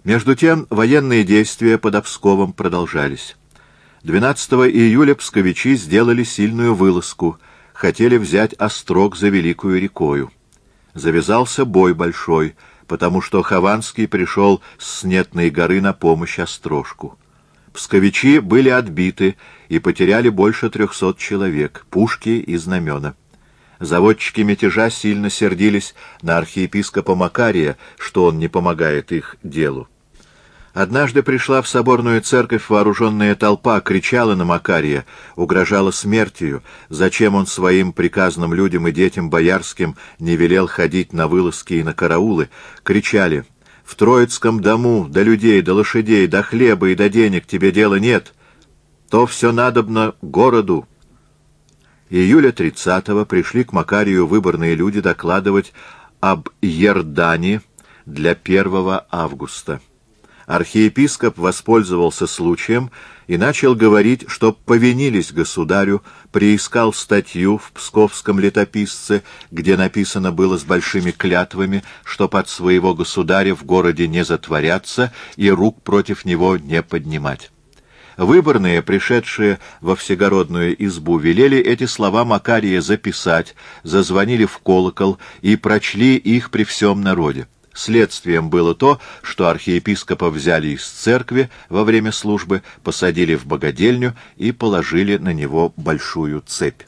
Между тем военные действия под Псковом продолжались. 12 июля псковичи сделали сильную вылазку, хотели взять Острог за Великую рекою. Завязался бой большой, потому что Хованский пришел с Снетной горы на помощь Острожку. Псковичи были отбиты и потеряли больше 300 человек, пушки и знамена. Заводчики мятежа сильно сердились на архиепископа Макария, что он не помогает их делу. Однажды пришла в соборную церковь вооруженная толпа, кричала на Макария, угрожала смертью, зачем он своим приказным людям и детям боярским не велел ходить на вылазки и на караулы, кричали: «В Троицком дому до людей, до лошадей, до хлеба и до денег тебе дела нет, то все надобно городу». Июля 30-го пришли к Макарию выборные люди докладывать об Ердане для 1 августа. Архиепископ воспользовался случаем и начал говорить, чтоб повинились государю, приискал статью в Псковском летописце, где написано было с большими клятвами, чтоб от своего государя в городе не затворяться и рук против него не поднимать. Выборные, пришедшие во всегородную избу, велели эти слова Макария записать, зазвонили в колокол и прочли их при всем народе. Следствием было то, что архиепископа взяли из церкви во время службы, посадили в богадельню и положили на него большую цепь.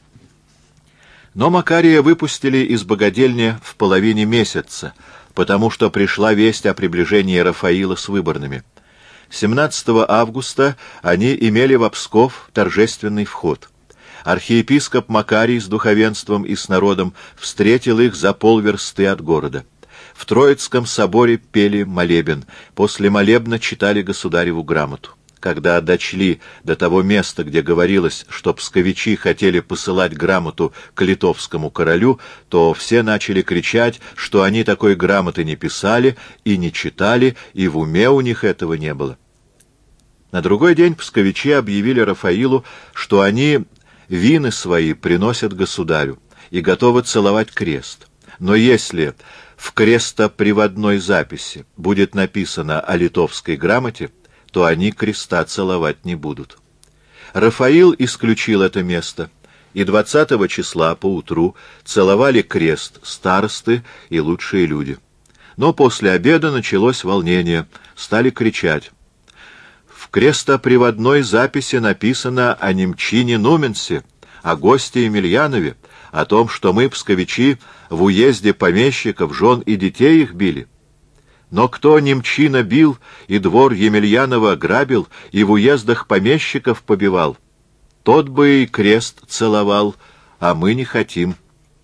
Но Макария выпустили из богадельни в половине месяца, потому что пришла весть о приближении Рафаила с выборными. 17 августа они имели в Псков торжественный вход. Архиепископ Макарий с духовенством и с народом встретил их за полверсты от города. В Троицком соборе пели молебен, после молебна читали государеву грамоту. Когда дошли до того места, где говорилось, что псковичи хотели посылать грамоту к литовскому королю, то все начали кричать, что они такой грамоты не писали и не читали, и в уме у них этого не было. На другой день псковичи объявили Рафаилу, что они вины свои приносят государю и готовы целовать крест. Но если в крестоприводной записи будет написано о литовской грамоте, то они креста целовать не будут. Рафаил исключил это место, и 20 числа поутру целовали крест старосты и лучшие люди. Но после обеда началось волнение, стали кричать: «В крестоприводной записи написано о немчине Нуменсе, о госте Емельянове, о том, что мы, псковичи, в уезде помещиков, жен и детей их били. Но кто немчина бил, и двор Емельянова грабил, и в уездах помещиков побивал, тот бы и крест целовал, а мы не хотим».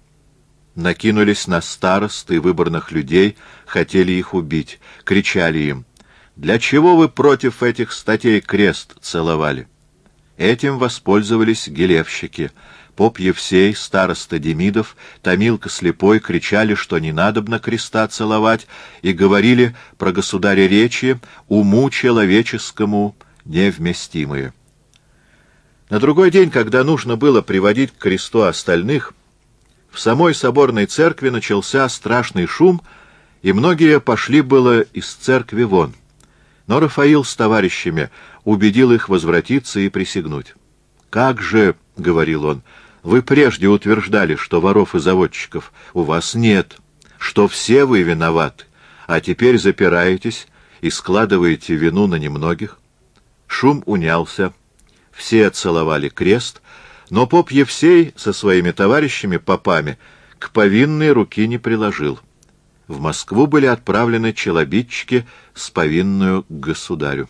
Накинулись на старост и выборных людей, хотели их убить, кричали им: «Для чего вы против этих статей крест целовали?» Этим воспользовались гилевщики. Поп Евсей, староста Демидов, Томилка Слепой кричали, что не надобно креста целовать, и говорили про государя речи уму человеческому невместимые. На другой день, когда нужно было приводить к кресту остальных, в самой соборной церкви начался страшный шум, и многие пошли было из церкви вон. Но Рафаил с товарищами убедил их возвратиться и присягнуть. «Как же, — говорил он, — вы прежде утверждали, что воров и заводчиков у вас нет, что все вы виноваты, а теперь запираетесь и складываете вину на немногих?» Шум унялся, все целовали крест, но поп Евсей со своими товарищами-попами к повинной руки не приложил. В Москву были отправлены челобитчики с повинную к государю.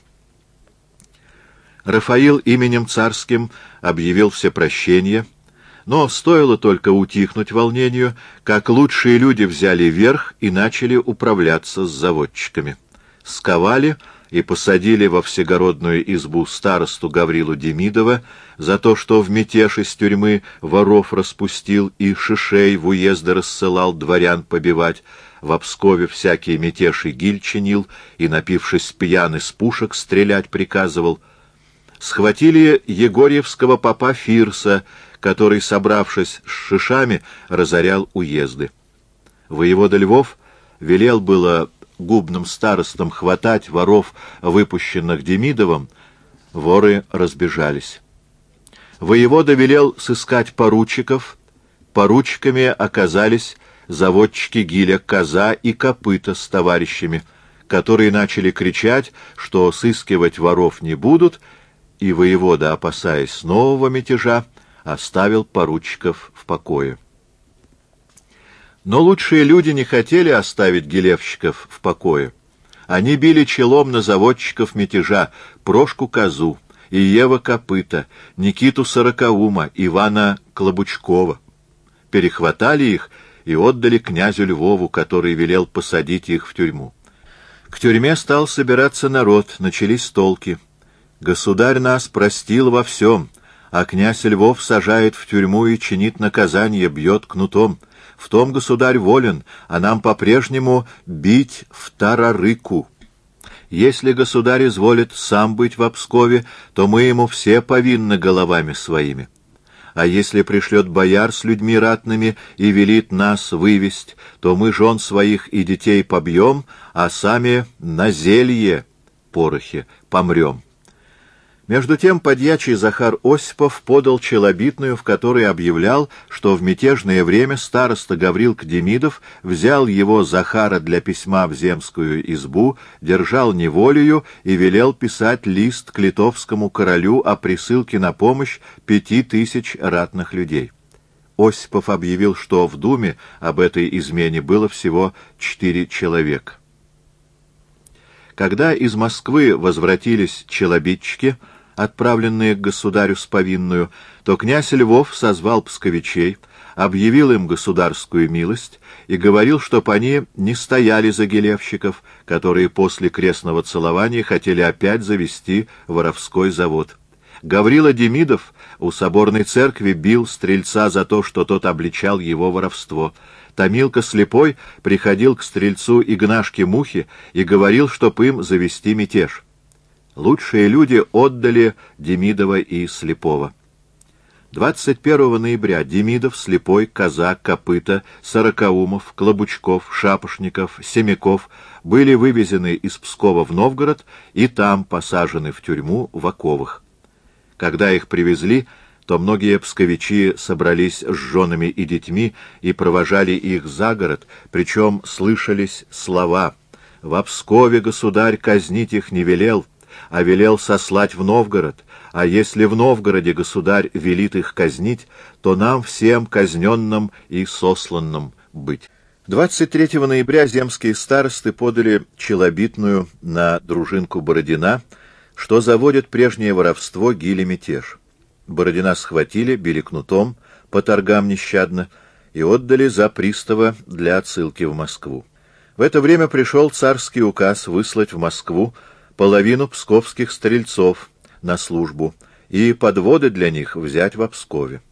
Рафаил именем царским объявил всепрощение, но стоило только утихнуть волнению, как лучшие люди взяли верх и начали управляться с заводчиками. Сковали и посадили во всегородную избу старосту Гаврилу Демидова за то, что в мятеж из тюрьмы воров распустил и шишей в уезды рассылал дворян побивать, в Пскове всякий мятеж и гиль чинил, и, напившись пьян, из пушек стрелять приказывал. Схватили егорьевского попа Фирса, который, собравшись с шишами, разорял уезды. Воевода Львов велел было губным старостам хватать воров, выпущенных Демидовым, воры разбежались. Воевода велел сыскать поручиков. Поручиками оказались заводчики Гиля Коза и Копыта с товарищами, которые начали кричать, что сыскивать воров не будут, и воевода, опасаясь нового мятежа, оставил поручиков в покое. Но лучшие люди не хотели оставить гилевщиков в покое. Они били челом на заводчиков мятежа Прошку Козу, Иева Копыта, Никиту Сорокаума, Ивана Клобучкова. Перехватали их и отдали князю Львову, который велел посадить их в тюрьму. К тюрьме стал собираться народ, начались толки. Государь нас простил во всем, а князь Львов сажает в тюрьму и чинит наказание, бьет кнутом. В том государь волен, а нам по-прежнему бить в тарарыку. Если государь изволит сам быть в Пскове, то мы ему все повинны головами своими. А если пришлет бояр с людьми ратными и велит нас вывесть, то мы жен своих и детей побьем, а сами на зелье, порохе, помрем. Между тем подьячий Захар Осипов подал челобитную, в которой объявлял, что в мятежное время староста Гаврилка Демидов взял его Захара для письма в земскую избу, держал неволею и велел писать лист к литовскому королю о присылке на помощь 5000 ратных людей. Осипов объявил, что в Думе об этой измене было всего 4 человека. Когда из Москвы возвратились челобитчики, отправленные к государю с повинную, то князь Львов созвал псковичей, объявил им государскую милость и говорил, чтоб они не стояли за гилевщиков, которые после крестного целования хотели опять завести воровской завод. Гаврила Демидов у соборной церкви бил стрельца за то, что тот обличал его воровство. Томилка Слепой приходил к стрельцу Игнашке Мухе и говорил, чтоб им завести мятеж. Лучшие люди отдали Демидова и Слепого. 21 ноября Демидов, Слепой, Коза, Копыта, Сорокаумов, Клобучков, Шапошников, Семяков были вывезены из Пскова в Новгород и там посажены в тюрьму в оковах. Когда их привезли, то многие псковичи собрались с женами и детьми и провожали их за город, причем слышались слова: «Во Пскове государь казнить их не велел, а велел сослать в Новгород, а если в Новгороде государь велит их казнить, то нам всем казненным и сосланным быть». 23 ноября земские старосты подали челобитную на дружинку Бородина, что заводит прежнее воровство Гиля мятеж. Бородина схватили, били кнутом по торгам нещадно и отдали за пристава для отсылки в Москву. В это время пришел царский указ выслать в Москву половину псковских стрельцов на службу и подводы для них взять в Пскове.